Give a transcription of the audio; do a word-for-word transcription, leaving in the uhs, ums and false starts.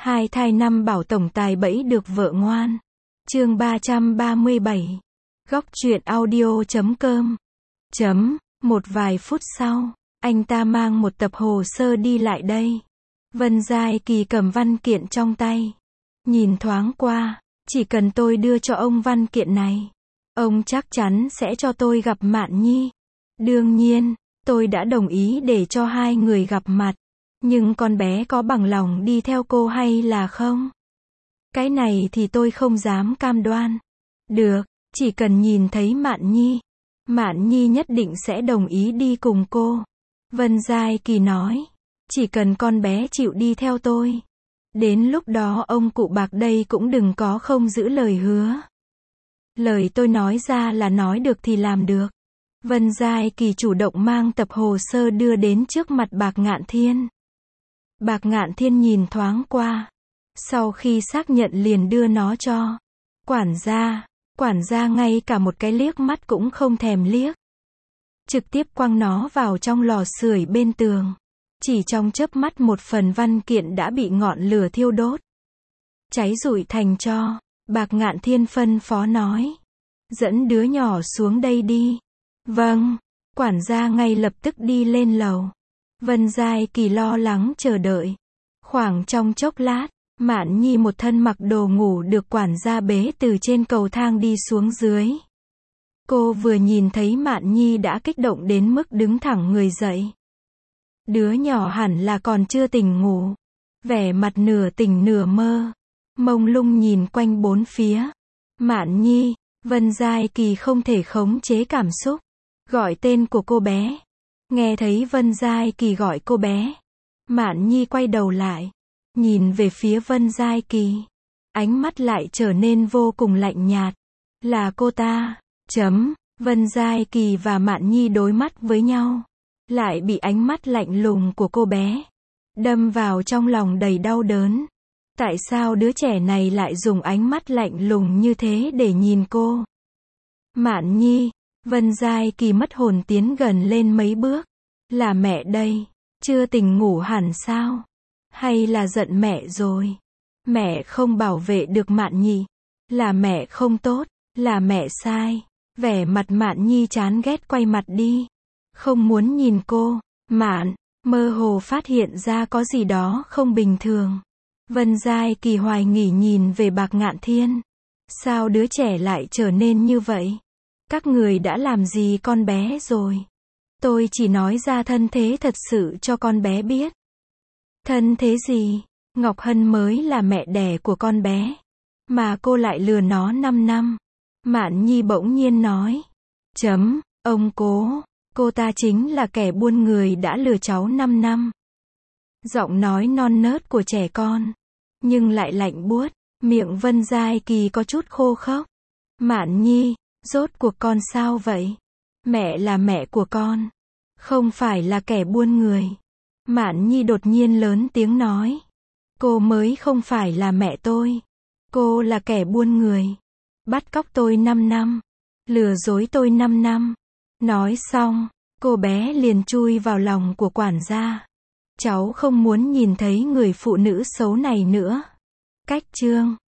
Hai thai năm bảo tổng tài bẫy được vợ ngoan. Chương ba trăm ba mươi bảy. Góc truyện audio chấm com. Chấm, một vài phút sau, anh ta mang một tập hồ sơ đi lại đây. Vân Giai Kỳ cầm văn kiện trong tay. Nhìn thoáng qua, chỉ cần tôi đưa cho ông văn kiện này, ông chắc chắn sẽ cho tôi gặp Mạn Nhi. Đương nhiên, tôi đã đồng ý để cho hai người gặp mặt. Nhưng con bé có bằng lòng đi theo cô hay là không? Cái này thì tôi không dám cam đoan. Được, chỉ cần nhìn thấy Mạn Nhi, Mạn Nhi nhất định sẽ đồng ý đi cùng cô. Vân Giai Kỳ nói, chỉ cần con bé chịu đi theo tôi. Đến lúc đó ông cụ bạc đây cũng đừng có không giữ lời hứa. Lời tôi nói ra là nói được thì làm được. Vân Giai Kỳ chủ động mang tập hồ sơ đưa đến trước mặt Bạc Ngạn Thiên. Bạc Ngạn Thiên nhìn thoáng qua. Sau khi xác nhận liền đưa nó cho quản gia. Quản gia ngay cả một cái liếc mắt cũng không thèm liếc. Trực tiếp quăng nó vào trong lò sưởi bên tường. Chỉ trong chớp mắt một phần văn kiện đã bị ngọn lửa thiêu đốt. Cháy rụi thành tro. Bạc Ngạn Thiên phân phó nói. Dẫn đứa nhỏ xuống đây đi. Vâng. Quản gia ngay lập tức đi lên lầu. Vân Giai Kỳ lo lắng chờ đợi. Khoảng trong chốc lát, Mạn Nhi một thân mặc đồ ngủ được quản gia bế từ trên cầu thang đi xuống dưới. Cô vừa nhìn thấy Mạn Nhi đã kích động đến mức đứng thẳng người dậy. Đứa nhỏ hẳn là còn chưa tỉnh ngủ. Vẻ mặt nửa tỉnh nửa mơ. Mông lung nhìn quanh bốn phía. Mạn Nhi, Vân Giai Kỳ không thể khống chế cảm xúc. Gọi tên của cô bé. Nghe thấy Vân Giai Kỳ gọi cô bé. Mạn Nhi quay đầu lại. Nhìn về phía Vân Giai Kỳ. Ánh mắt lại trở nên vô cùng lạnh nhạt. Là cô ta. Chấm. Vân Giai Kỳ và Mạn Nhi đối mắt với nhau. Lại bị ánh mắt lạnh lùng của cô bé đâm vào trong lòng đầy đau đớn. Tại sao đứa trẻ này lại dùng ánh mắt lạnh lùng như thế để nhìn cô? Mạn Nhi. Vân Giai Kỳ mất hồn tiến gần lên mấy bước. Là mẹ đây. Chưa tỉnh ngủ hẳn sao? Hay là giận mẹ rồi? Mẹ không bảo vệ được Mạn Nhi. Là mẹ không tốt. Là mẹ sai. Vẻ mặt Mạn Nhi chán ghét quay mặt đi. Không muốn nhìn cô. Mạn. Mơ hồ phát hiện ra có gì đó không bình thường. Vân Giai Kỳ hoài nghỉ nhìn về Bạc Ngạn Thiên. Sao đứa trẻ lại trở nên như vậy? Các người đã làm gì con bé rồi? Tôi chỉ nói ra thân thế thật sự cho con bé biết. Thân thế gì? Ngọc Hân mới là mẹ đẻ của con bé. Mà cô lại lừa nó năm năm. Mạn Nhi bỗng nhiên nói. Chấm, ông cố. Cô ta chính là kẻ buôn người đã lừa cháu năm năm. Giọng nói non nớt của trẻ con. Nhưng lại lạnh buốt. Miệng Vân Giai Kỳ có chút khô khốc. Mạn Nhi. Rốt cuộc con sao vậy? Mẹ là mẹ của con. Không phải là kẻ buôn người. Mạn Nhi đột nhiên lớn tiếng nói. Cô mới không phải là mẹ tôi. Cô là kẻ buôn người. Bắt cóc tôi năm năm. Lừa dối tôi năm năm. Nói xong, cô bé liền chui vào lòng của quản gia. Cháu không muốn nhìn thấy người phụ nữ xấu này nữa. Cách chương.